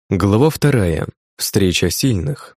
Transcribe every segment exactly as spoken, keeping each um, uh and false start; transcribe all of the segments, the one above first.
Глава вторая. Встреча сильных.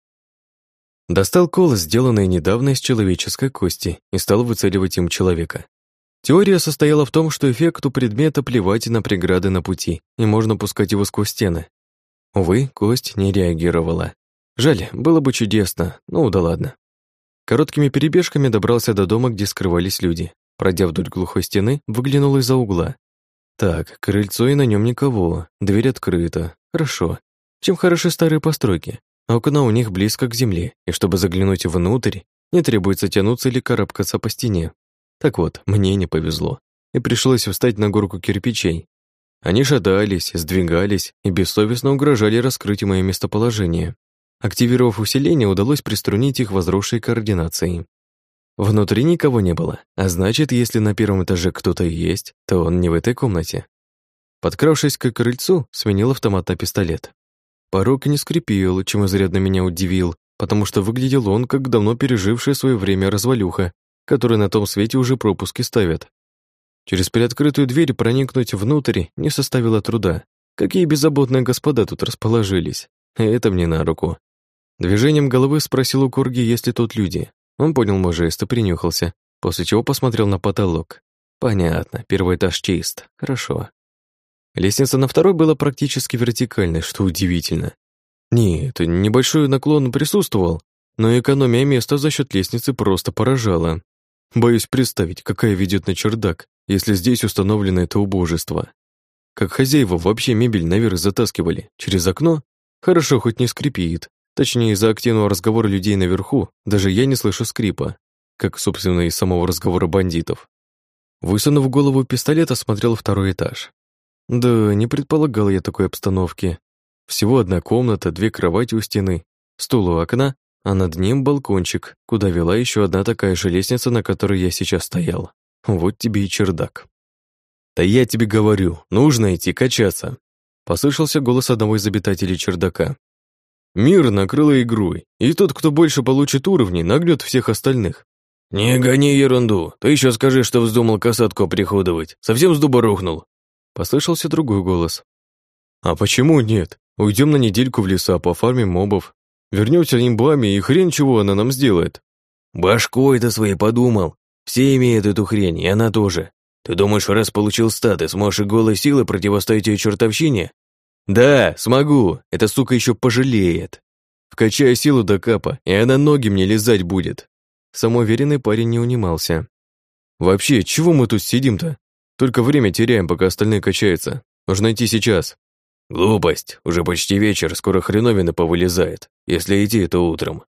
Достал кол, сделанный недавно из человеческой кости, и стал выцеливать им человека. Теория состояла в том, что эффекту предмета плевать на преграды на пути, и можно пускать его сквозь стены. Увы, кость не реагировала. Жаль, было бы чудесно, ну да ладно. Короткими перебежками добрался до дома, где скрывались люди. Пройдя вдоль глухой стены, выглянул из-за угла. Так, крыльцо и на нем никого, дверь открыта. Хорошо. Чем хороши старые постройки? Окна у них близко к земле, и чтобы заглянуть внутрь, не требуется тянуться или карабкаться по стене. Так вот, мне не повезло, и пришлось встать на горку кирпичей. Они шатались, сдвигались и бессовестно угрожали раскрыть мое местоположение. Активировав усиление, удалось приструнить их возросшей координацией. Внутри никого не было, а значит, если на первом этаже кто-то и есть, то он не в этой комнате. Подкравшись к крыльцу, сменил автомат на пистолет. Порог не скрипел, чем изрядно меня удивил, потому что выглядел он как давно пережившая свое время развалюха, которой на том свете уже пропуски ставят. Через приоткрытую дверь проникнуть внутрь не составило труда. Какие беззаботные господа тут расположились. Это мне на руку. Движением головы спросил у Корги, есть ли тут люди. Он понял мой жест и принюхался, после чего посмотрел на потолок. Понятно, первый этаж чист. Хорошо. Лестница на второй была практически вертикальной, что удивительно. Нет, небольшой наклон присутствовал, но экономия места за счет лестницы просто поражала. Боюсь представить, какая ведет на чердак, если здесь установлено это убожество. Как хозяева вообще мебель наверх затаскивали? Через окно? Хорошо, хоть не скрипит. Точнее, из-за активного разговора людей наверху даже я не слышу скрипа, как, собственно, и самого разговора бандитов. Высунув голову пистолет, осмотрел второй этаж. Да, не предполагал я такой обстановки. Всего одна комната, две кровати у стены, стул у окна, а над ним балкончик, куда вела еще одна такая же лестница, на которой я сейчас стоял. Вот тебе и чердак. «Да я тебе говорю, нужно идти качаться», — послышался голос одного из обитателей чердака. «Мир накрыло игрой, и тот, кто больше получит уровней, нагнет всех остальных». «Не гони ерунду, ты еще скажи, что вздумал касатку оприходовать, совсем с дуба рухнул». Послышался другой голос. «А почему нет? Уйдем на недельку в леса, пофармим мобов. Вернемся нимбами, и хрен чего она нам сделает». «Башкой-то своей подумал. Все имеют эту хрень, и она тоже. Ты думаешь, раз получил статы, сможешь и голой силой противостоять ее чертовщине? Да, смогу, эта сука еще пожалеет. Вкачаю силу до капа, и она ноги мне лизать будет». Самоуверенный парень не унимался. «Вообще, чего мы тут сидим-то? Только время теряем, пока остальные качаются. Нужно идти сейчас». «Глупость. Уже почти вечер, скоро хреновина повылезает. Если идти, то утром».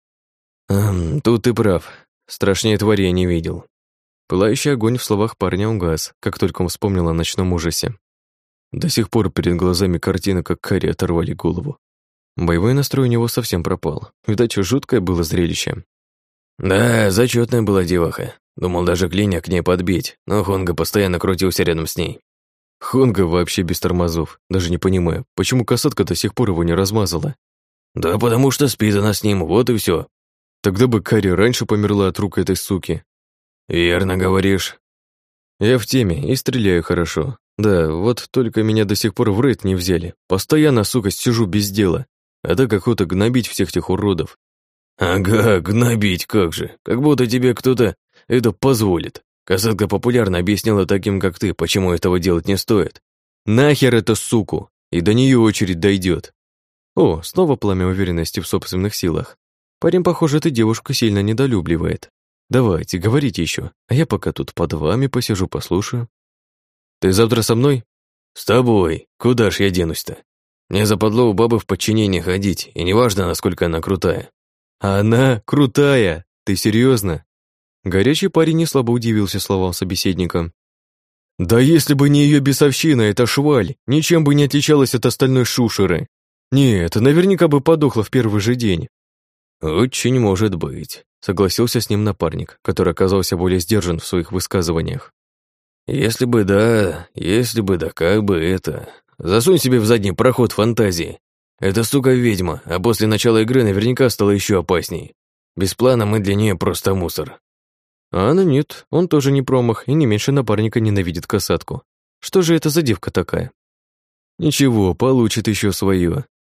Эм, «Тут ты прав. Страшнее твари я не видел». Пылающий огонь в словах парня угас, как только он вспомнил о ночном ужасе. До сих пор перед глазами картина, как Карри оторвали голову. Боевой настрой у него совсем пропал. Видать, жуткое было зрелище. «Да, зачетная была деваха. Думал даже клиня к ней подбить, но Хонга постоянно крутился рядом с ней». Хонга вообще без тормозов. Даже не понимаю, почему касатка до сих пор его не размазала. «Да потому что спит она с ним, вот и все. Тогда бы Карри раньше померла от рук этой суки». «Верно говоришь». «Я в теме и стреляю хорошо. Да, вот только меня до сих пор в рейд не взяли. Постоянно, сука, сижу без дела. А так охота гнобить всех этих уродов». «Ага, гнобить как же. Как будто тебе кто-то это позволит. Касатка популярно объяснила таким, как ты, почему этого делать не стоит. Нахер эту суку, и до нее очередь дойдет». О, снова пламя уверенности в собственных силах. Парень, похоже, эту девушку сильно недолюбливает. Давайте, говорите еще, а я пока тут под вами посижу, послушаю. «Ты завтра со мной?» «С тобой. Куда ж я денусь-то? Мне западло у бабы в подчинение ходить, и неважно, насколько она крутая». «Она крутая! Ты серьезно?» Горячий парень не слабо удивился словам собеседника. «Да если бы не ее бесовщина, эта шваль, ничем бы не отличалась от остальной шушеры. Нет, наверняка бы подохла в первый же день». «Очень может быть», — согласился с ним напарник, который оказался более сдержан в своих высказываниях. «Если бы да, если бы да, как бы это... Засунь себе в задний проход фантазии. Эта сука ведьма, а после начала игры наверняка стала еще опасней. Без плана мы для нее просто мусор». А она нет, он тоже не промах и не меньше напарника ненавидит касатку. Что же это за девка такая? Ничего, получит еще свое.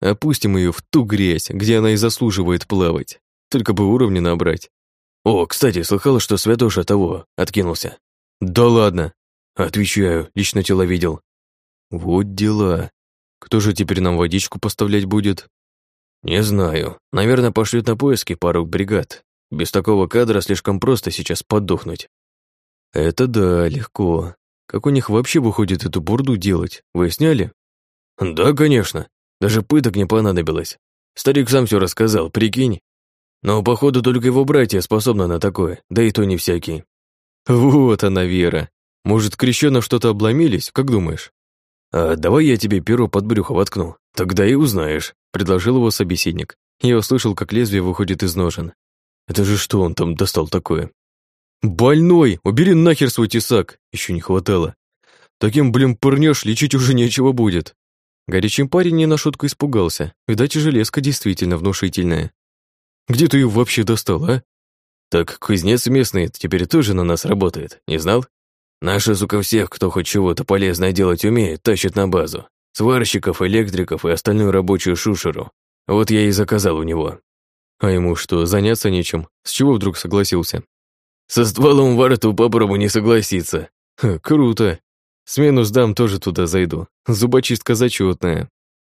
Опустим ее в ту грязь, где она и заслуживает плавать. Только бы уровни набрать. О, кстати, слыхала, что Святоша того откинулся? Да ладно. Отвечаю, лично тело видел. Вот дела. Кто же теперь нам водичку поставлять будет? Не знаю. Наверное, пошлют на поиски пару бригад. Без такого кадра слишком просто сейчас подохнуть. Это да, легко. Как у них вообще выходит эту бурду делать? Вы сняли? Да, конечно. Даже пыток не понадобилось. Старик сам все рассказал, прикинь. Но, походу, только его братья способны на такое, да и то не всякие. Вот она, Вера. Может, крещёно что-то обломились, как думаешь? А давай я тебе перо под брюхо воткну, тогда и узнаешь, предложил его собеседник. Я услышал, как лезвие выходит из ножен. Это же что он там достал такое? Больной, убери нахер свой тесак, еще не хватало. Таким, блин, пырнешь, лечить уже нечего будет. Горячий парень не на шутку испугался. Видать, железка действительно внушительная. Где ты ее вообще достал, а? Так кузнец местный теперь тоже на нас работает, не знал? Наши, сука, всех, кто хоть чего-то полезное делать умеет, тащит на базу. Сварщиков, электриков и остальную рабочую шушеру. Вот я и заказал у него. А ему что, заняться нечем? С чего вдруг согласился? Со стволом во рту попробуй не согласиться. Ха, круто. Смену сдам, тоже туда зайду. Зубочистка зачетная.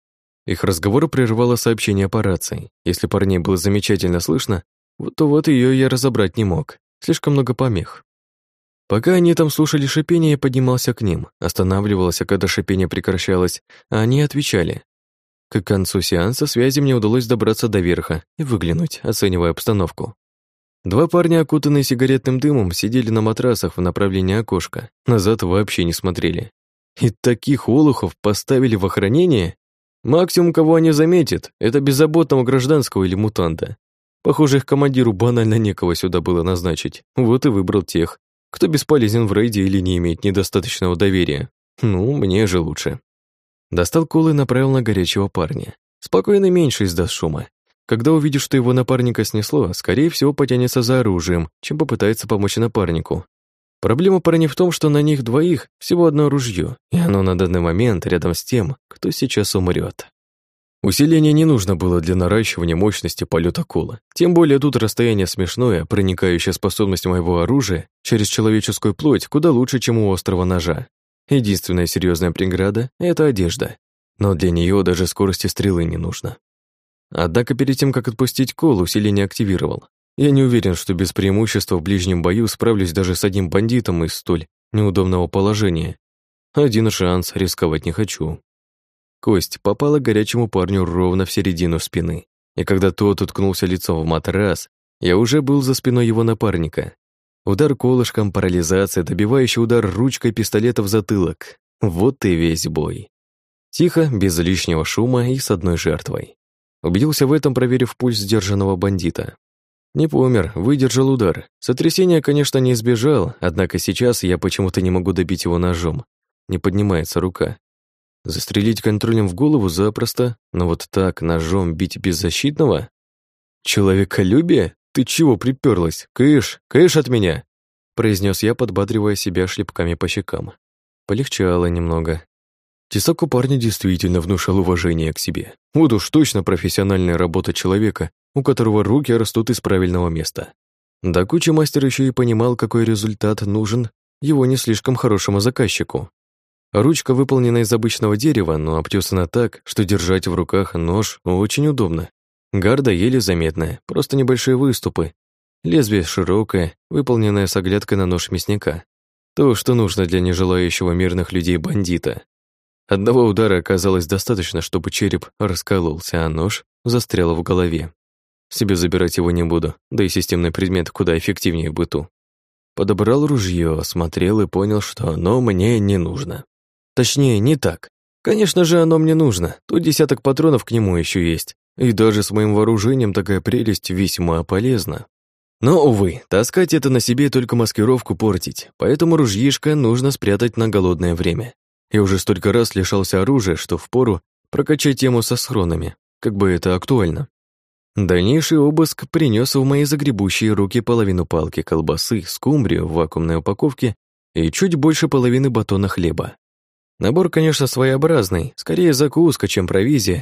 Их разговор прервало сообщение по рации. Если парней было замечательно слышно, то вот ее я разобрать не мог. Слишком много помех. Пока они там слушали шипение, я поднимался к ним, останавливался, когда шипение прекращалось, а они отвечали. К концу сеанса связи мне удалось добраться до верха и выглянуть, оценивая обстановку. Два парня, окутанные сигаретным дымом, сидели на матрасах в направлении окошка, назад вообще не смотрели. И таких олухов поставили в охранение? Максимум, кого они заметят, это беззаботного гражданского или мутанта. Похоже, их командиру банально некого сюда было назначить, вот и выбрал тех, кто бесполезен в рейде или не имеет недостаточного доверия. Ну, мне же лучше. Достал кол и направил на горячего парня. Спокойно меньше издаст шума. Когда увидит, что его напарника снесло, скорее всего, потянется за оружием, чем попытается помочь напарнику. Проблема парней в том, что на них двоих всего одно ружье, и оно на данный момент рядом с тем, кто сейчас умрет. Усиление не нужно было для наращивания мощности полета кола. Тем более тут расстояние смешное, проникающая способность моего оружия через человеческую плоть куда лучше, чем у острого ножа. Единственная серьезная преграда — это одежда. Но для нее даже скорости стрелы не нужно. Однако перед тем, как отпустить кол, усиление активировал. Я не уверен, что без преимущества в ближнем бою справлюсь даже с одним бандитом из столь неудобного положения. Один шанс, рисковать не хочу. Кость попала горячему парню ровно в середину спины, и когда тот уткнулся лицом в матрас, я уже был за спиной его напарника. Удар колышком, парализация, добивающий удар ручкой пистолета в затылок. Вот и весь бой. Тихо, без лишнего шума и с одной жертвой. Убедился в этом, проверив пульс сдержанного бандита. Не помер, выдержал удар. Сотрясения, конечно, не избежал, однако сейчас я почему-то не могу добить его ножом. Не поднимается рука. Застрелить контролем в голову запросто, но вот так ножом бить беззащитного? Человеколюбие? Ты чего приперлась? Кыш, кыш от меня! Произнес я, подбадривая себя шлепками по щекам. Полегчало немного. Тесак у парня действительно внушал уважение к себе. Вот уж точно профессиональная работа человека, у которого руки растут из правильного места. Да куча мастер еще и понимал, какой результат нужен его не слишком хорошему заказчику. Ручка выполнена из обычного дерева, но обтесана так, что держать в руках нож очень удобно. Гарда еле заметная, просто небольшие выступы. Лезвие широкое, выполненное с оглядкой на нож мясника. То, что нужно для нежелающего мирных людей бандита. Одного удара оказалось достаточно, чтобы череп раскололся, а нож застрял в голове. Себе забирать его не буду, да и системный предмет куда эффективнее в быту. Подобрал ружье, осмотрел и понял, что оно мне не нужно. Точнее, не так. Конечно же, оно мне нужно. Тут десяток патронов к нему еще есть. И даже с моим вооружением такая прелесть весьма полезна. Но, увы, таскать это на себе только маскировку портить, поэтому ружьишко нужно спрятать на голодное время. Я уже столько раз лишался оружия, что впору прокачать тему со схронами, как бы это актуально. Дальнейший обыск принес в мои загребущие руки половину палки колбасы, скумбрию в вакуумной упаковке и чуть больше половины батона хлеба. Набор, конечно, своеобразный, скорее закуска, чем провизия,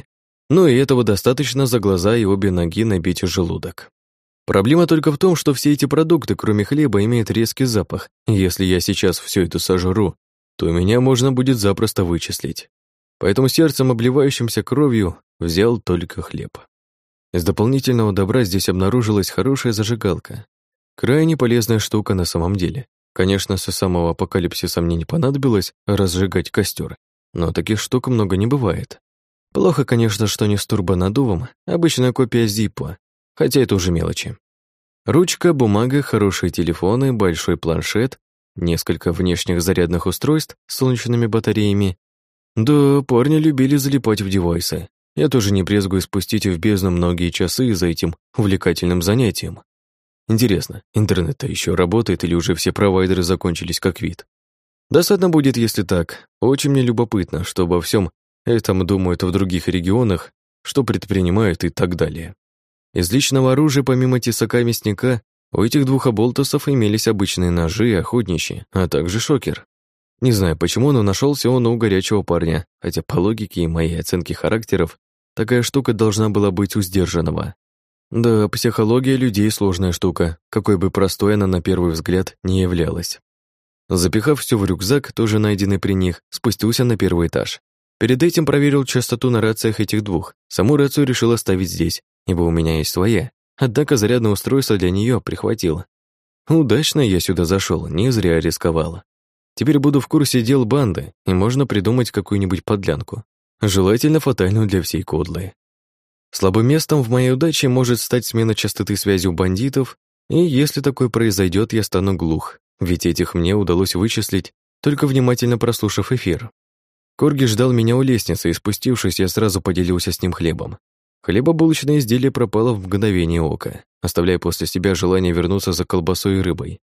Ну и этого достаточно за глаза и обе ноги набить желудок. Проблема только в том, что все эти продукты, кроме хлеба, имеют резкий запах. Если я сейчас все это сожру, то меня можно будет запросто вычислить. Поэтому сердцем, обливающимся кровью, взял только хлеб. Из дополнительного добра здесь обнаружилась хорошая зажигалка. Крайне полезная штука на самом деле. Конечно, со самого апокалипсиса мне не понадобилось разжигать костер, но таких штук много не бывает. Плохо, конечно, что не с турбонаддувом, обычная копия зиппа, хотя это уже мелочи. Ручка, бумага, хорошие телефоны, большой планшет, несколько внешних зарядных устройств с солнечными батареями. Да, парни любили залипать в девайсы. Я тоже не брезгую спустить в бездну многие часы за этим увлекательным занятием. Интересно, интернет-то еще работает или уже все провайдеры закончились как вид? Досадно будет, если так. Очень мне любопытно, что обо всем этом думают в других регионах, что предпринимают и так далее. Из личного оружия, помимо тесака мясника, у этих двух оболтусов имелись обычные ножи и охотничьи, а также шокер. Не знаю почему, но нашелся он у горячего парня, хотя по логике и моей оценке характеров такая штука должна была быть у сдержанного. Да, психология людей сложная штука, какой бы простой она на первый взгляд не являлась. Запихав все в рюкзак, тоже найденный при них, спустился на первый этаж. Перед этим проверил частоту на рациях этих двух. Саму рацию решил оставить здесь, ибо у меня есть своя. Однако зарядное устройство для нее прихватил. Удачно я сюда зашел, не зря рисковал. Теперь буду в курсе дел банды, и можно придумать какую-нибудь подлянку. Желательно фатальную для всей кодлы. Слабым местом в моей удаче может стать смена частоты связи у бандитов, и если такое произойдет, я стану глух, ведь этих мне удалось вычислить, только внимательно прослушав эфир. Корги ждал меня у лестницы, и спустившись, я сразу поделился с ним хлебом. Хлебобулочное изделие пропало в мгновение ока, оставляя после себя желание вернуться за колбасой и рыбой.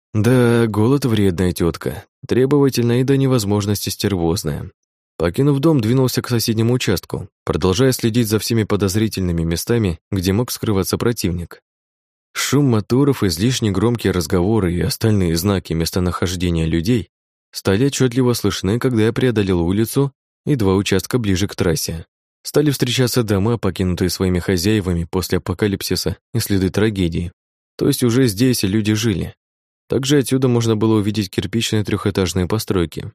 Да, голод — вредная тетка, требовательная и до невозможности стервозная. Покинув дом, двинулся к соседнему участку, продолжая следить за всеми подозрительными местами, где мог скрываться противник. Шум моторов, излишне громкие разговоры и остальные знаки местонахождения людей стали отчетливо слышны, когда я преодолел улицу и два участка ближе к трассе. Стали встречаться дома, покинутые своими хозяевами после апокалипсиса и следы трагедии. То есть уже здесь люди жили. Также отсюда можно было увидеть кирпичные трехэтажные постройки.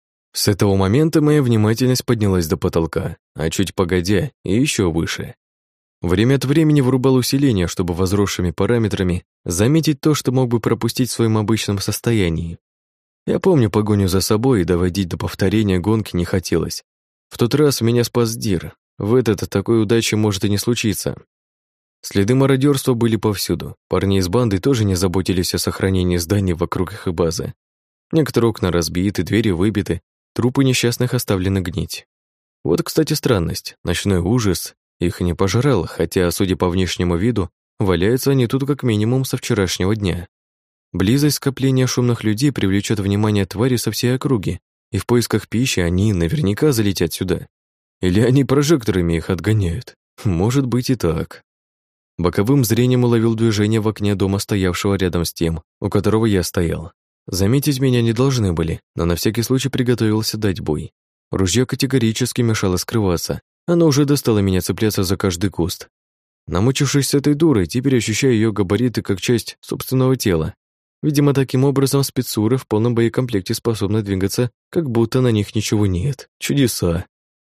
С этого момента моя внимательность поднялась до потолка, а чуть погодя и еще выше. Время от времени врубал усиление, чтобы возросшими параметрами заметить то, что мог бы пропустить в своем обычном состоянии. Я помню погоню за собой, и доводить до повторения гонки не хотелось. В тот раз меня спас Дир. В этот такой удачи может и не случиться. Следы мародерства были повсюду. Парни из банды тоже не заботились о сохранении зданий вокруг их базы. Некоторые окна разбиты, двери выбиты, трупы несчастных оставлены гнить. Вот, кстати, странность. Ночной ужас их не пожрал, хотя, судя по внешнему виду, валяются они тут как минимум со вчерашнего дня. Близость скопления шумных людей привлечет внимание твари со всей округи, и в поисках пищи они наверняка залетят сюда. Или они прожекторами их отгоняют. Может быть и так. Боковым зрением уловил движение в окне дома, стоявшего рядом с тем, у которого я стоял. Заметить меня не должны были, но на всякий случай приготовился дать бой. Ружье категорически мешало скрываться, оно уже достало меня цепляться за каждый куст. Намучившись с этой дурой, теперь ощущаю ее габариты как часть собственного тела. Видимо, таким образом спецуры в полном боекомплекте способны двигаться, как будто на них ничего нет. Чудеса.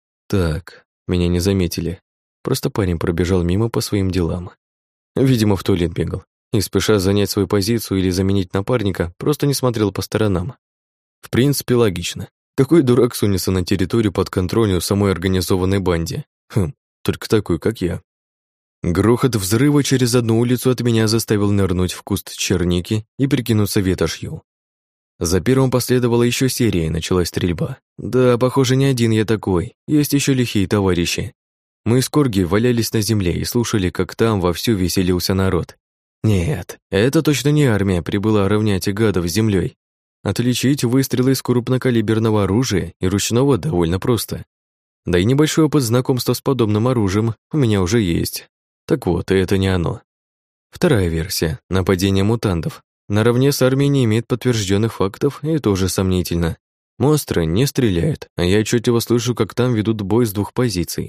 Так, меня не заметили. Просто парень пробежал мимо по своим делам. Видимо, в туалет бегал. И, спеша занять свою позицию или заменить напарника, просто не смотрел по сторонам. В принципе, логично. Какой дурак сунется на территорию под контролем самой организованной банде? Хм, только такой, как я. Грохот взрыва через одну улицу от меня заставил нырнуть в куст черники и прикинуться ветошью. За первым последовала еще серия, и началась стрельба. Да, похоже, не один я такой, есть еще лихие товарищи. Мы с Корги валялись на земле и слушали, как там вовсю веселился народ. Нет, это точно не армия прибыла равнять гадов с землей. Отличить выстрелы из крупнокалиберного оружия и ручного довольно просто. Да и небольшой опыт знакомства с подобным оружием у меня уже есть. Так вот, и это не оно. Вторая версия — нападение мутантов. Наравне с армией не имеет подтвержденных фактов, и тоже сомнительно. Монстры не стреляют, а я отчетливо слышу, как там ведут бой с двух позиций.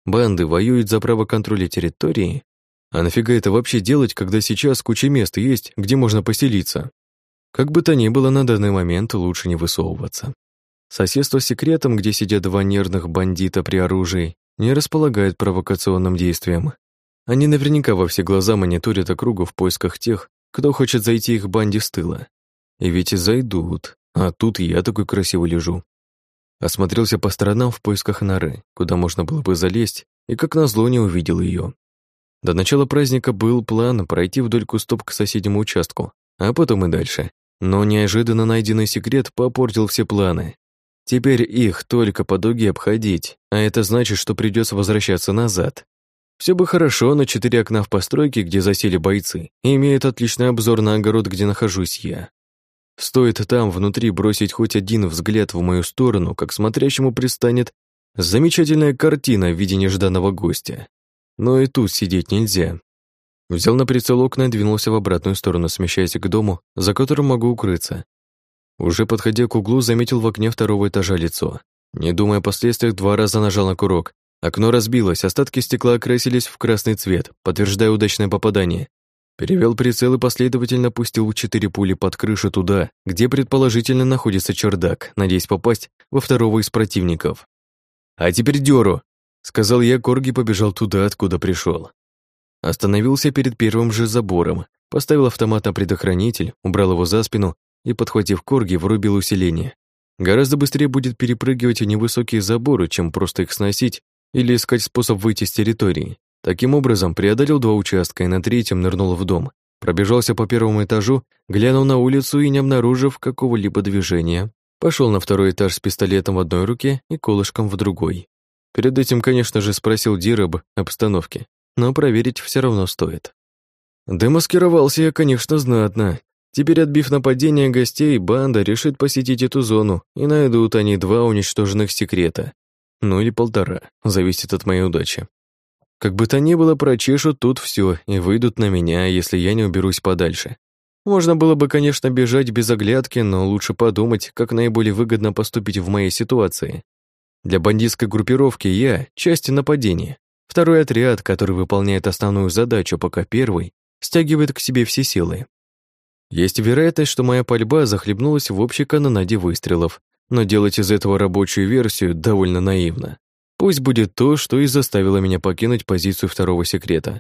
банды воюют за право контроля территории? А нафига это вообще делать, когда сейчас куча мест есть, где можно поселиться? Как бы то ни было, на данный момент лучше не высовываться. Соседство с секретом, где сидят два нервных бандита при оружии, не располагает провокационным действием. Они наверняка во все глаза мониторят округу в поисках тех, кто хочет зайти их банде с тыла. И ведь зайдут, а тут я такой красивый лежу. Осмотрелся по сторонам в поисках норы, куда можно было бы залезть, и как назло не увидел ее. До начала праздника был план пройти вдоль кустов к соседнему участку, а потом и дальше. Но неожиданно найденный секрет попортил все планы. Теперь их только по дуге обходить, а это значит, что придется возвращаться назад. Все бы хорошо, но четыре окна в постройке, где засели бойцы, имеют отличный обзор на огород, где нахожусь я. Стоит там внутри бросить хоть один взгляд в мою сторону, как смотрящему предстанет замечательная картина в виде нежданного гостя. Но и тут сидеть нельзя. Взял на прицел окна и двинулся в обратную сторону, смещаясь к дому, за которым могу укрыться. Уже подходя к углу, заметил в окне второго этажа лицо. Не думая о последствиях, два раза нажал на курок. Окно разбилось, остатки стекла окрасились в красный цвет, подтверждая удачное попадание. Перевел прицел и последовательно пустил четыре пули под крышу туда, где предположительно находится чердак, надеясь попасть во второго из противников. «А теперь дёру!» — сказал я, Корги побежал туда, откуда пришел. Остановился перед первым же забором, поставил автомат на предохранитель, убрал его за спину и, подхватив Корги, врубил усиление. Гораздо быстрее будет перепрыгивать невысокие заборы, чем просто их сносить или искать способ выйти с территории. Таким образом, преодолел два участка и на третьем нырнул в дом. Пробежался по первому этажу, глянул на улицу и, не обнаружив какого-либо движения, пошел на второй этаж с пистолетом в одной руке и колышком в другой. Перед этим, конечно же, спросил Дира об обстановке, но проверить все равно стоит. Демаскировался я, конечно, знатно. Теперь, отбив нападение гостей, банда решит посетить эту зону, и найдут они два уничтоженных секрета. Ну или полтора, зависит от моей удачи. Как бы то ни было, прочешут тут все и выйдут на меня, если я не уберусь подальше. Можно было бы, конечно, бежать без оглядки, но лучше подумать, как наиболее выгодно поступить в моей ситуации. Для бандитской группировки я — часть нападения. Второй отряд, который выполняет основную задачу, пока первый стягивает к себе все силы. Есть вероятность, что моя пальба захлебнулась в общей канонаде выстрелов, но делать из этого рабочую версию довольно наивно. Пусть будет то, что и заставило меня покинуть позицию второго секрета.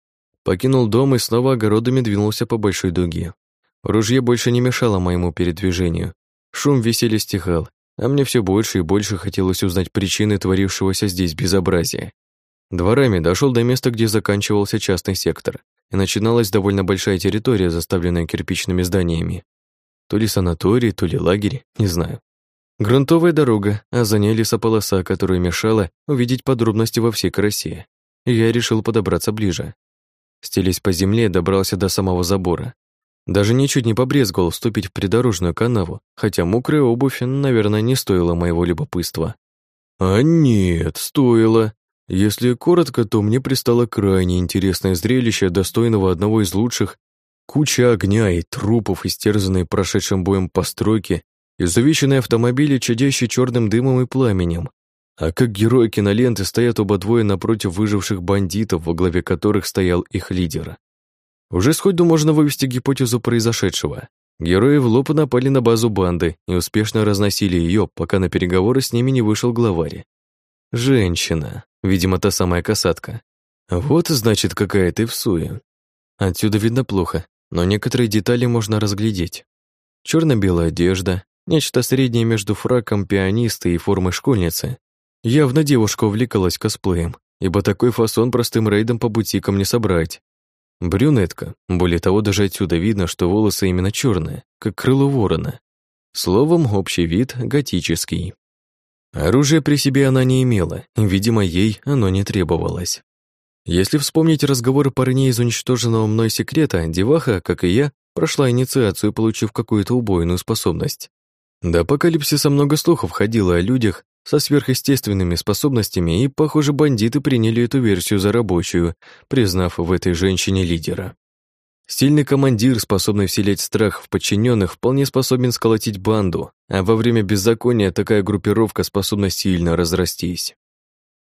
Покинул дом и снова огородами двинулся по большой дуге. Ружье больше не мешало моему передвижению. Шум веселья стихал, а мне все больше и больше хотелось узнать причины творившегося здесь безобразия. Дворами дошел до места, где заканчивался частный сектор, и начиналась довольно большая территория, заставленная кирпичными зданиями. То ли санаторий, то ли лагерь, не знаю. Грунтовая дорога, а за ней лесополоса, которая мешала увидеть подробности во всей красе. И я решил подобраться ближе. Стелясь по земле, добрался до самого забора. Даже ничуть не побрезговал вступить в придорожную канаву, хотя мокрая обувь, наверное, не стоила моего любопытства. А нет, стоило. Если коротко, то мне пристало крайне интересное зрелище, достойного одного из лучших. Куча огня и трупов, истерзанные прошедшим боем постройки, изувеченные автомобили, чадящие черным дымом и пламенем. А как герои киноленты стоят оба двое напротив выживших бандитов, во главе которых стоял их лидер. Уже сходу можно вывести гипотезу произошедшего. Герои в лоб напали на базу банды и успешно разносили ее, пока на переговоры с ними не вышел главарь. Женщина, видимо, та самая касатка. Вот, значит, какая ты всуе. Отсюда видно плохо, но некоторые детали можно разглядеть. Черно-белая одежда, нечто среднее между фраком пианиста и формой школьницы. Явно девушка увлекалась косплеем, ибо такой фасон простым рейдом по бутикам не собрать. Брюнетка, более того, даже отсюда видно, что волосы именно черные, как крыло ворона. Словом, общий вид готический. Оружия при себе она не имела, видимо, ей оно не требовалось. Если вспомнить разговоры парней из уничтоженного мной секрета, деваха, как и я, прошла инициацию, получив какую-то убойную способность. До апокалипсиса много слухов ходило о людях со сверхъестественными способностями, и, похоже, бандиты приняли эту версию за рабочую, признав в этой женщине лидера. Сильный командир, способный вселять страх в подчиненных, вполне способен сколотить банду, а во время беззакония такая группировка способна сильно разрастись.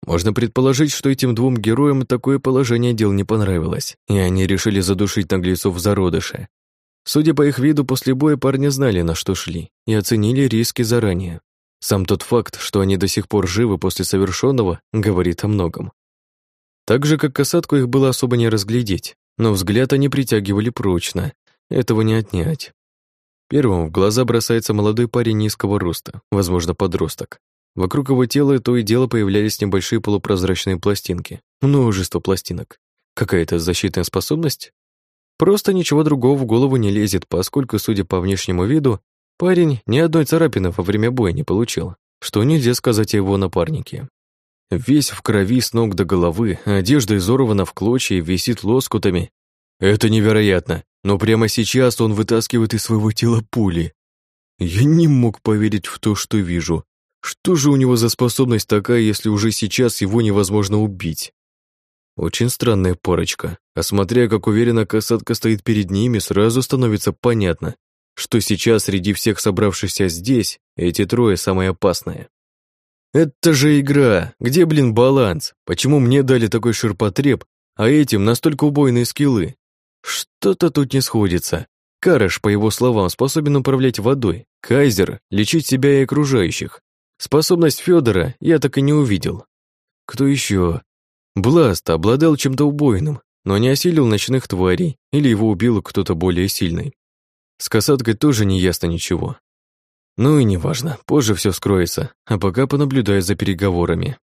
Можно предположить, что этим двум героям такое положение дел не понравилось, и они решили задушить наглецов в зародыше. Судя по их виду, после боя парни знали, на что шли, и оценили риски заранее. Сам тот факт, что они до сих пор живы после совершенного, говорит о многом. Так же, как касатку, их было особо не разглядеть, но взгляд они притягивали прочно, этого не отнять. Первым в глаза бросается молодой парень низкого роста, возможно, подросток. Вокруг его тела то и дело появлялись небольшие полупрозрачные пластинки. Множество пластинок. Какая-то защитная способность? Просто ничего другого в голову не лезет, поскольку, судя по внешнему виду, парень ни одной царапины во время боя не получил, что нельзя сказать о его напарнике. Весь в крови с ног до головы, одежда изорвана в клочья и висит лоскутами. Это невероятно, но прямо сейчас он вытаскивает из своего тела пули. Я не мог поверить в то, что вижу. Что же у него за способность такая, если уже сейчас его невозможно убить? Очень странная парочка. А смотря, как уверенно касатка стоит перед ними, сразу становится понятно, что сейчас среди всех собравшихся здесь эти трое самые опасные. Это же игра! Где, блин, баланс? Почему мне дали такой ширпотреб, а этим настолько убойные скиллы? Что-то тут не сходится. Караш, по его словам, способен управлять водой, Кайзер — лечить себя и окружающих. Способность Федора я так и не увидел. Кто еще? Бласт обладал чем-то убойным, но не осилил ночных тварей, или его убил кто-то более сильный. С касаткой тоже не ясно ничего. Ну и неважно, позже все скроется, а пока понаблюдаю за переговорами.